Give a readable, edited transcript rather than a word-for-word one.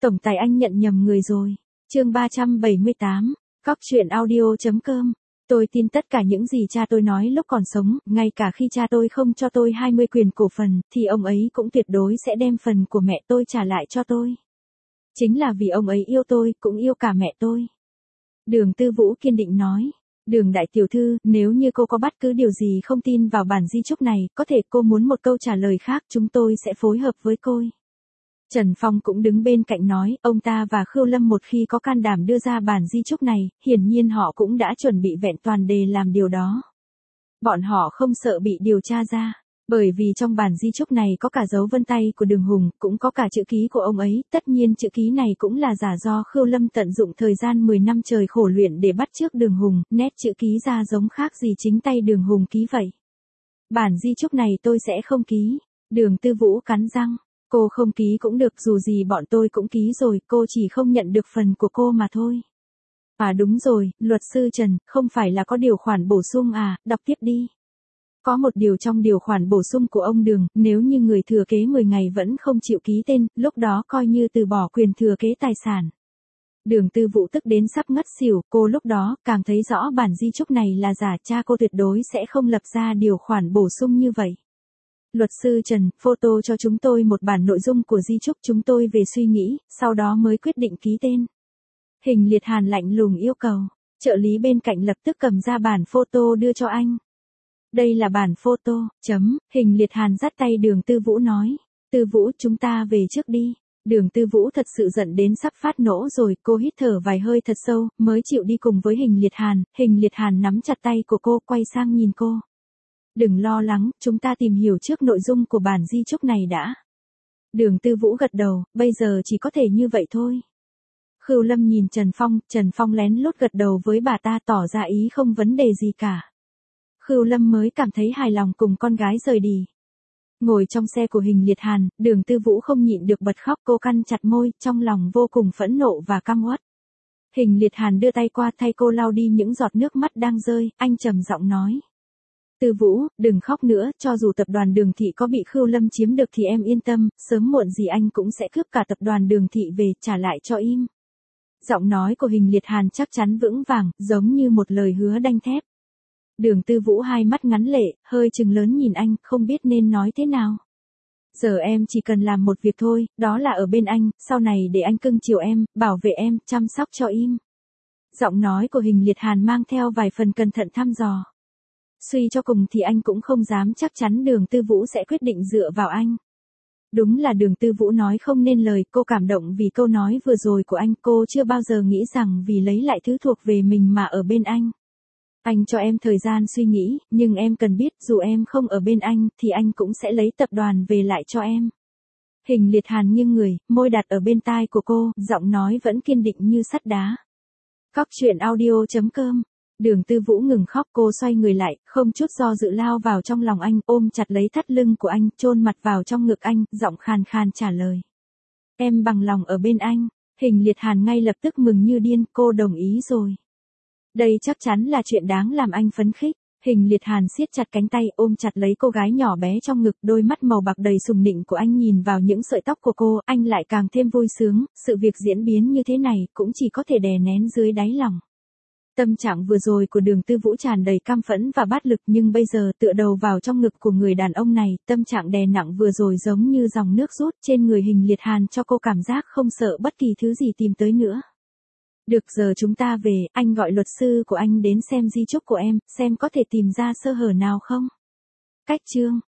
Tổng tài anh nhận nhầm người rồi. Chương 378, cóc truyện audio.com. Tôi tin tất cả những gì cha tôi nói lúc còn sống, ngay cả khi cha tôi không cho tôi 20 quyền cổ phần, thì ông ấy cũng tuyệt đối sẽ đem phần của mẹ tôi trả lại cho tôi. Chính là vì ông ấy yêu tôi, cũng yêu cả mẹ tôi. Đường Tư Vũ kiên định nói. Đường đại tiểu thư, nếu như cô có bất cứ điều gì không tin vào bản di chúc này, có thể cô muốn một câu trả lời khác, chúng tôi sẽ phối hợp với cô. Trần Phong cũng đứng bên cạnh nói, ông ta và Khưu Lâm một khi có can đảm đưa ra bản di chúc này, hiển nhiên họ cũng đã chuẩn bị vẹn toàn để làm điều đó. Bọn họ không sợ bị điều tra ra, bởi vì trong bản di chúc này có cả dấu vân tay của Đường Hùng, cũng có cả chữ ký của ông ấy, tất nhiên chữ ký này cũng là giả do Khưu Lâm tận dụng thời gian 10 năm trời khổ luyện để bắt chước Đường Hùng, nét chữ ký ra giống khác gì chính tay Đường Hùng ký vậy. Bản di chúc này tôi sẽ không ký. Đường Tư Vũ cắn răng. Cô không ký cũng được, dù gì bọn tôi cũng ký rồi, cô chỉ không nhận được phần của cô mà thôi. À đúng rồi, luật sư Trần, không phải là có điều khoản bổ sung à, đọc tiếp đi. Có một điều trong điều khoản bổ sung của ông Đường, nếu như người thừa kế 10 ngày vẫn không chịu ký tên, lúc đó coi như từ bỏ quyền thừa kế tài sản. Đường Tư Vũ tức đến sắp ngất xỉu, cô lúc đó càng thấy rõ bản di chúc này là giả, cha cô tuyệt đối sẽ không lập ra điều khoản bổ sung như vậy. Luật sư Trần, photo cho chúng tôi một bản nội dung của di chúc, chúng tôi về suy nghĩ, sau đó mới quyết định ký tên. Hình Liệt Hàn lạnh lùng yêu cầu. Trợ lý bên cạnh lập tức cầm ra bản photo đưa cho anh. Đây là bản photo, Hình Liệt Hàn dắt tay Đường Tư Vũ nói. Tư Vũ, chúng ta về trước đi. Đường Tư Vũ thật sự giận đến sắp phát nổ rồi, cô hít thở vài hơi thật sâu, mới chịu đi cùng với Hình Liệt Hàn. Hình Liệt Hàn nắm chặt tay của cô, quay sang nhìn cô. Đừng lo lắng, chúng ta tìm hiểu trước nội dung của bản di chúc này đã. Đường Tư Vũ gật đầu, bây giờ chỉ có thể như vậy thôi. Khưu Lâm nhìn Trần Phong lén lút gật đầu với bà ta, tỏ ra ý không vấn đề gì cả. Khưu Lâm mới cảm thấy hài lòng cùng con gái rời đi. Ngồi trong xe của Hình Liệt Hàn, Đường Tư Vũ không nhịn được bật khóc, cô cắn chặt môi, trong lòng vô cùng phẫn nộ và căm uất. Hình Liệt Hàn đưa tay qua thay cô lau đi những giọt nước mắt đang rơi, anh trầm giọng nói. Tư Vũ, đừng khóc nữa, cho dù tập đoàn Đường Thị có bị Khưu Lâm chiếm được thì em yên tâm, sớm muộn gì anh cũng sẽ cướp cả tập đoàn Đường Thị về, trả lại cho im. Giọng nói của Hình Liệt Hàn chắc chắn vững vàng, giống như một lời hứa đanh thép. Đường Tư Vũ hai mắt ngắn lệ, hơi trừng lớn nhìn anh, không biết nên nói thế nào. Giờ em chỉ cần làm một việc thôi, đó là ở bên anh, sau này để anh cưng chiều em, bảo vệ em, chăm sóc cho im. Giọng nói của Hình Liệt Hàn mang theo vài phần cẩn thận thăm dò. Suy cho cùng thì anh cũng không dám chắc chắn Đường Tư Vũ sẽ quyết định dựa vào anh. Đúng là Đường Tư Vũ nói không nên lời, cô cảm động vì câu nói vừa rồi của anh, cô chưa bao giờ nghĩ rằng vì lấy lại thứ thuộc về mình mà ở bên anh. Anh cho em thời gian suy nghĩ, nhưng em cần biết dù em không ở bên anh thì anh cũng sẽ lấy tập đoàn về lại cho em. Hình Liệt Hàn nghiêng người, môi đặt ở bên tai của cô, giọng nói vẫn kiên định như sắt đá. cóc truyện audio.com. Đường Tư Vũ ngừng khóc, cô xoay người lại, không chút do dự lao vào trong lòng anh, ôm chặt lấy thắt lưng của anh, chôn mặt vào trong ngực anh, giọng khàn khàn trả lời. Em bằng lòng ở bên anh. Hình Liệt Hàn ngay lập tức mừng như điên, cô đồng ý rồi. Đây chắc chắn là chuyện đáng làm anh phấn khích. Hình Liệt Hàn siết chặt cánh tay, ôm chặt lấy cô gái nhỏ bé trong ngực, đôi mắt màu bạc đầy sùng nịnh của anh nhìn vào những sợi tóc của cô, anh lại càng thêm vui sướng, sự việc diễn biến như thế này cũng chỉ có thể đè nén dưới đáy lòng. Tâm trạng vừa rồi của Đường Tư Vũ tràn đầy căm phẫn và bát lực, nhưng bây giờ tựa đầu vào trong ngực của người đàn ông này, tâm trạng đè nặng vừa rồi giống như dòng nước rút trên người Hình Liệt Hàn, cho cô cảm giác không sợ bất kỳ thứ gì tìm tới nữa. Được, giờ chúng ta về, anh gọi luật sư của anh đến xem di chúc của em, xem có thể tìm ra sơ hở nào không. Cách chương